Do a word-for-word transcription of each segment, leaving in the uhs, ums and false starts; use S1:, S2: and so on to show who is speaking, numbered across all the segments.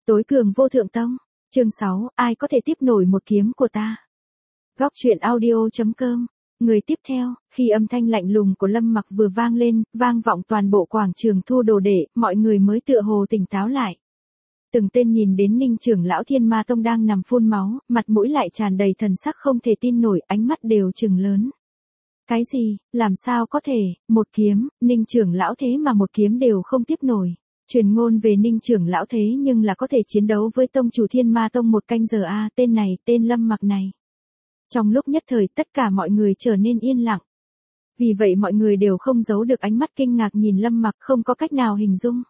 S1: Tối cường vô thượng tông. Chương sáu, ai có thể tiếp nổi một kiếm của ta? Góc truyện audio.com. Người tiếp theo, khi âm thanh lạnh lùng của Lâm Mặc vừa vang lên, vang vọng toàn bộ quảng trường thu đồ đệ, mọi người mới tựa hồ tỉnh táo lại. Từng tên nhìn đến Ninh trưởng lão Thiên Ma Tông đang nằm phun máu, mặt mũi lại tràn đầy thần sắc không thể tin nổi, ánh mắt đều trừng lớn. Cái gì, làm sao có thể, một kiếm, Ninh trưởng lão thế mà một kiếm đều không tiếp nổi. Truyền ngôn về Ninh trưởng lão thế nhưng là có thể chiến đấu với tông chủ Thiên Ma Tông một canh giờ a, tên này, tên Lâm Mặc này. Trong lúc nhất thời tất cả mọi người trở nên yên lặng. Vì vậy mọi người đều không giấu được ánh mắt kinh ngạc nhìn Lâm Mặc, không có cách nào hình dung.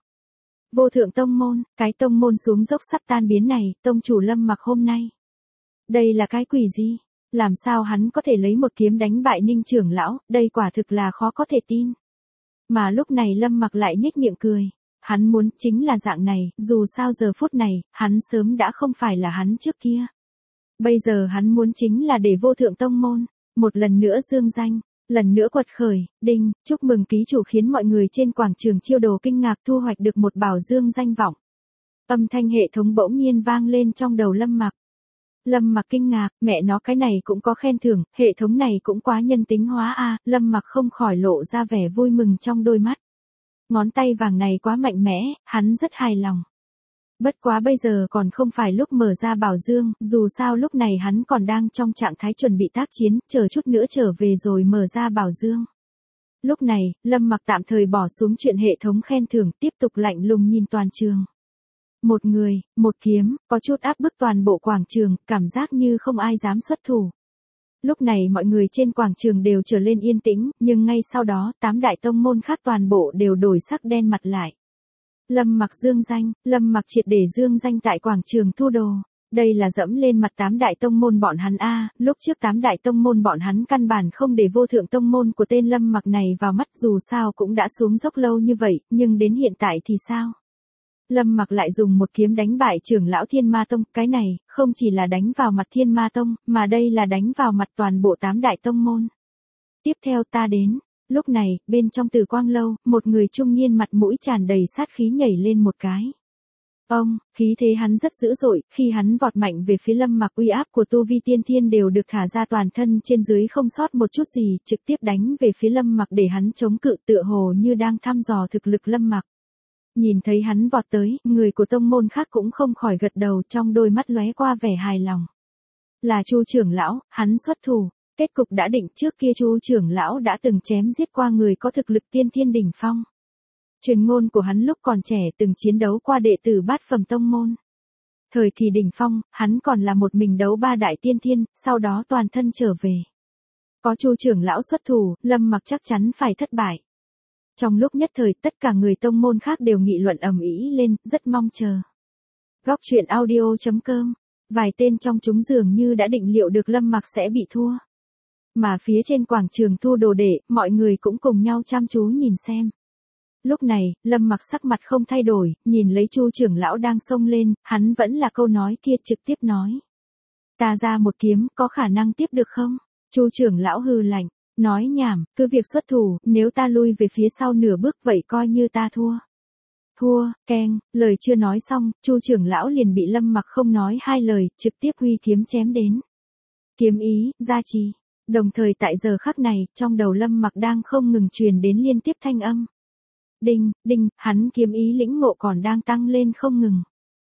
S1: Vô thượng tông môn, cái tông môn xuống dốc sắp tan biến này, tông chủ Lâm Mặc hôm nay. Đây là cái quỷ gì? Làm sao hắn có thể lấy một kiếm đánh bại Ninh trưởng lão, đây quả thực là khó có thể tin. Mà lúc này Lâm Mặc lại nhếch miệng cười. Hắn muốn chính là dạng này, dù sao giờ phút này, hắn sớm đã không phải là hắn trước kia. Bây giờ hắn muốn chính là để vô thượng tông môn, một lần nữa dương danh, lần nữa quật khởi, đinh, chúc mừng ký chủ khiến mọi người trên quảng trường Chiêu Đồ kinh ngạc thu hoạch được một bảo dương danh vọng. Âm thanh hệ thống bỗng nhiên vang lên trong đầu Lâm Mặc. Lâm Mặc kinh ngạc, mẹ nó cái này cũng có khen thưởng, hệ thống này cũng quá nhân tính hóa a, à, Lâm Mặc không khỏi lộ ra vẻ vui mừng trong đôi mắt. Ngón tay vàng này quá mạnh mẽ, hắn rất hài lòng. Bất quá bây giờ còn không phải lúc mở ra bảo dương, dù sao lúc này hắn còn đang trong trạng thái chuẩn bị tác chiến, chờ chút nữa trở về rồi mở ra bảo dương. Lúc này, Lâm Mặc tạm thời bỏ xuống chuyện hệ thống khen thưởng, tiếp tục lạnh lùng nhìn toàn trường. Một người, một kiếm, có chút áp bức toàn bộ quảng trường, cảm giác như không ai dám xuất thủ. Lúc này mọi người trên quảng trường đều trở lên yên tĩnh, nhưng ngay sau đó, tám đại tông môn khác toàn bộ đều đổi sắc đen mặt lại. Lâm Mặc dương danh, Lâm Mặc triệt để dương danh tại quảng trường thu đồ. Đây là dẫm lên mặt tám đại tông môn bọn hắn a, lúc trước tám đại tông môn bọn hắn căn bản không để vô thượng tông môn của tên Lâm Mặc này vào mắt, dù sao cũng đã xuống dốc lâu như vậy, nhưng đến hiện tại thì sao? Lâm Mặc lại dùng một kiếm đánh bại trưởng lão Thiên Ma Tông, cái này, không chỉ là đánh vào mặt Thiên Ma Tông, mà đây là đánh vào mặt toàn bộ tám đại tông môn. Tiếp theo ta đến, lúc này, bên trong Tử Quang Lâu, một người trung niên mặt mũi tràn đầy sát khí nhảy lên một cái. Ông, khí thế hắn rất dữ dội, khi hắn vọt mạnh về phía Lâm Mặc, uy áp của tu vi tiên thiên đều được thả ra toàn thân trên dưới không sót một chút gì, trực tiếp đánh về phía Lâm Mặc để hắn chống cự, tựa hồ như đang thăm dò thực lực Lâm Mặc. Nhìn thấy hắn vọt tới, người của tông môn khác cũng không khỏi gật đầu, trong đôi mắt lóe qua vẻ hài lòng. Là Chu trưởng lão, hắn xuất thủ, kết cục đã định, trước kia Chu trưởng lão đã từng chém giết qua người có thực lực tiên thiên đỉnh phong. Truyền ngôn của hắn lúc còn trẻ từng chiến đấu qua đệ tử bát phẩm tông môn. Thời kỳ đỉnh phong, hắn còn là một mình đấu ba đại tiên thiên, sau đó toàn thân trở về. Có Chu trưởng lão xuất thủ, Lâm Mặc chắc chắn phải thất bại. Trong lúc nhất thời tất cả người tông môn khác đều nghị luận ầm ĩ lên, rất mong chờ. Góc truyện audio.com. Vài tên trong chúng dường như đã định liệu được Lâm Mặc sẽ bị thua. Mà phía trên quảng trường thu đồ đệ, mọi người cũng cùng nhau chăm chú nhìn xem. Lúc này, Lâm Mặc sắc mặt không thay đổi, nhìn lấy Chu trưởng lão đang xông lên, hắn vẫn là câu nói kia trực tiếp nói. Ta ra một kiếm, có khả năng tiếp được không? Chu trưởng lão hừ lạnh. Nói nhảm, cứ việc xuất thủ, nếu ta lui về phía sau nửa bước vậy coi như ta thua. Thua, keng, lời chưa nói xong, Chu trưởng lão liền bị Lâm Mặc không nói hai lời, trực tiếp huy kiếm chém đến. Kiếm ý, gia trì. Đồng thời tại giờ khắc này, trong đầu Lâm Mặc đang không ngừng truyền đến liên tiếp thanh âm. Đinh, đinh, hắn kiếm ý lĩnh ngộ còn đang tăng lên không ngừng.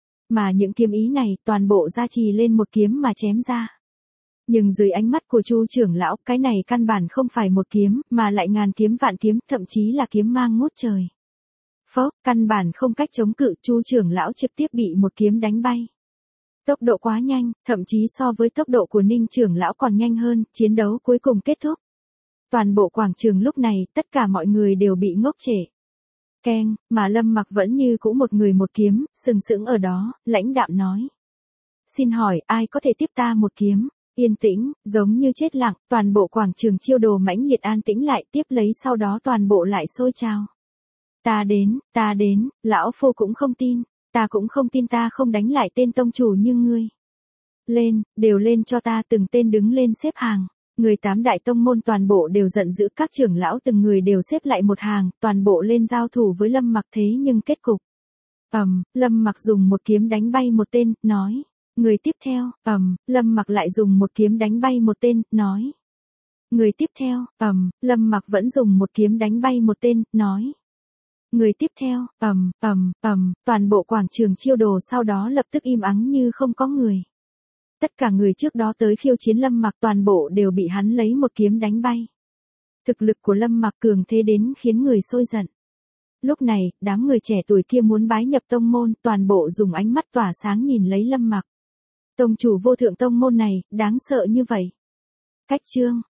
S1: Mà những kiếm ý này, toàn bộ gia trì lên một kiếm mà chém ra. Nhưng dưới ánh mắt của Chu trưởng lão, cái này căn bản không phải một kiếm, mà lại ngàn kiếm vạn kiếm, thậm chí là kiếm mang ngút trời. Phốc, căn bản không cách chống cự, Chu trưởng lão trực tiếp bị một kiếm đánh bay. Tốc độ quá nhanh, thậm chí so với tốc độ của Ninh trưởng lão còn nhanh hơn, chiến đấu cuối cùng kết thúc. Toàn bộ quảng trường lúc này, tất cả mọi người đều bị ngốc trệ. Keng, mà Lâm Mặc vẫn như cũ một người một kiếm, sừng sững ở đó, lãnh đạm nói. Xin hỏi, ai có thể tiếp ta một kiếm? Yên tĩnh, giống như chết lặng, toàn bộ quảng trường Chiêu Đồ mãnh liệt an tĩnh lại, tiếp lấy sau đó toàn bộ lại sôi trào. Ta đến, ta đến, lão phu cũng không tin, ta cũng không tin ta không đánh lại tên tông chủ như ngươi. Lên, đều lên cho ta, từng tên đứng lên xếp hàng. Người tám đại tông môn toàn bộ đều giận dữ, các trưởng lão từng người đều xếp lại một hàng, toàn bộ lên giao thủ với Lâm Mặc, thế nhưng kết cục. ầm, Lâm Mặc dùng một kiếm đánh bay một tên, nói. Người tiếp theo, ầm, Lâm Mặc lại dùng một kiếm đánh bay một tên, nói. Người tiếp theo, ầm, Lâm Mặc vẫn dùng một kiếm đánh bay một tên, nói. Người tiếp theo, ầm, ầm, ầm, toàn bộ quảng trường chiêu đồ sau đó lập tức im ắng như không có người. Tất cả người trước đó tới khiêu chiến Lâm Mặc toàn bộ đều bị hắn lấy một kiếm đánh bay. Thực lực của Lâm Mặc cường thế đến khiến người sôi giận. Lúc này, đám người trẻ tuổi kia muốn bái nhập tông môn, toàn bộ dùng ánh mắt tỏa sáng nhìn lấy Lâm Mặc. Tông chủ vô thượng tông môn này, đáng sợ như vậy. Cách chương